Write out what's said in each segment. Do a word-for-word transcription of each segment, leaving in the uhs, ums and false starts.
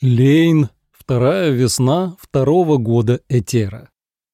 Лейн. Вторая весна второго года Этера.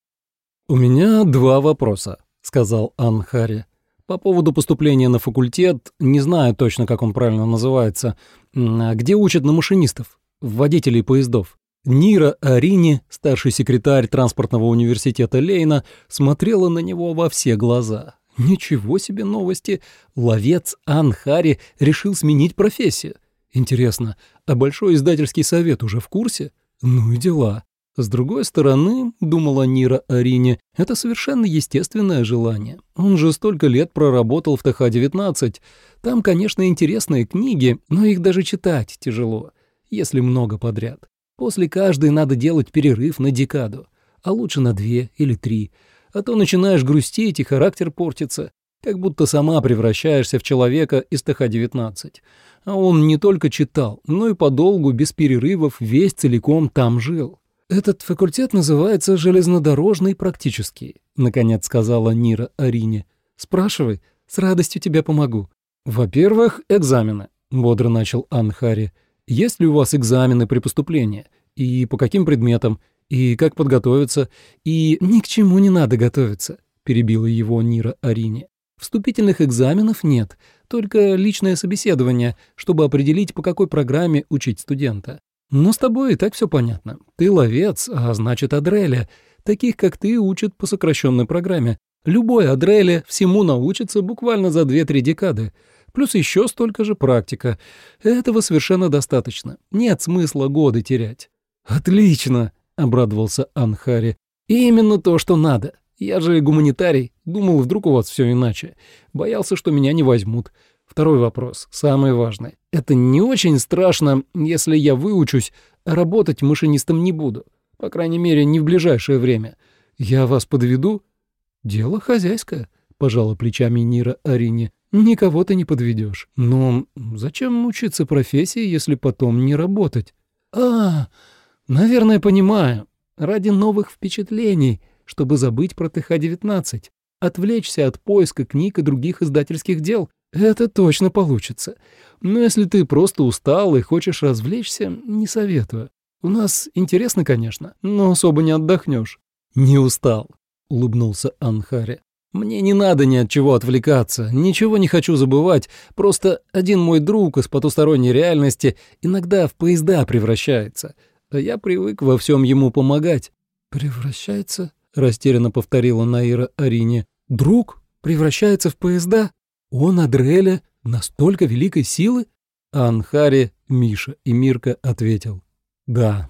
«У меня два вопроса», — сказал Анхари. «По поводу поступления на факультет, не знаю точно, как он правильно называется. А где учат на машинистов, водителей поездов?» Нира Арини, старший секретарь транспортного университета Лейна, смотрела на него во все глаза. Ничего себе новости! Ловец Анхари решил сменить профессию. Интересно, а Большой издательский совет уже в курсе? Ну и дела. С другой стороны, думала Нира Арини, это совершенно естественное желание. Он же столько лет проработал в Тэ Ха девятнадцать. Там, конечно, интересные книги, но их даже читать тяжело, если много подряд. После каждой надо делать перерыв на декаду, а лучше на две или три. А то начинаешь грустить, и характер портится, как будто сама превращаешься в человека из Тэ Ха девятнадцать. А он не только читал, но и подолгу, без перерывов, весь целиком там жил. «Этот факультет называется железнодорожный практический», — наконец сказала Нира Арине. «Спрашивай, с радостью тебе помогу». «Во-первых, экзамены», — бодро начал Анхари. «Есть ли у вас экзамены при поступлении? И по каким предметам? И как подготовиться? И ни к чему не надо готовиться», — перебила его Нира Арине. «Вступительных экзаменов нет, только личное собеседование, чтобы определить, по какой программе учить студента. Но с тобой и так все понятно. Ты ловец, а значит Адреля. Таких, как ты, учат по сокращенной программе. Любой Адреля всему научится буквально за две-три декады. Плюс еще столько же практика. Этого совершенно достаточно. Нет смысла годы терять». «Отлично!» — обрадовался Анхари. «Именно то, что надо. Я же гуманитарий. Думал, вдруг у вас все иначе. Боялся, что меня не возьмут. Второй вопрос, самый важный. Это не очень страшно, если я выучусь, а работать машинистом не буду. По крайней мере, не в ближайшее время. Я вас подведу?» «Дело хозяйское», — пожала плечами Нира Арине. «Никого ты не подведешь. Но зачем учиться профессии, если потом не работать?» «А, наверное, понимаю. Ради новых впечатлений, чтобы забыть про Тэ Ха девятнадцать, отвлечься от поиска книг и других издательских дел. Это точно получится. Но если ты просто устал и хочешь развлечься, не советую. У нас интересно, конечно, но особо не отдохнешь». «Не устал», — улыбнулся Анхари. «Мне не надо ни от чего отвлекаться, ничего не хочу забывать, просто один мой друг из потусторонней реальности иногда в поезда превращается, а я привык во всем ему помогать». «Превращается?» — растерянно повторила Наира Арине. «Друг превращается в поезда? Он, Адреля, настолько великой силы?» Анхари, Миша и Мирка ответил: «Да».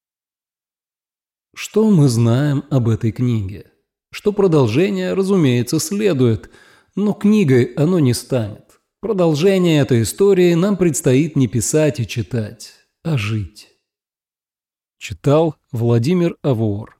Что мы знаем об этой книге? Что продолжение, разумеется, следует, но книгой оно не станет. Продолжение этой истории нам предстоит не писать и читать, а жить. Читал Владимир Авуор.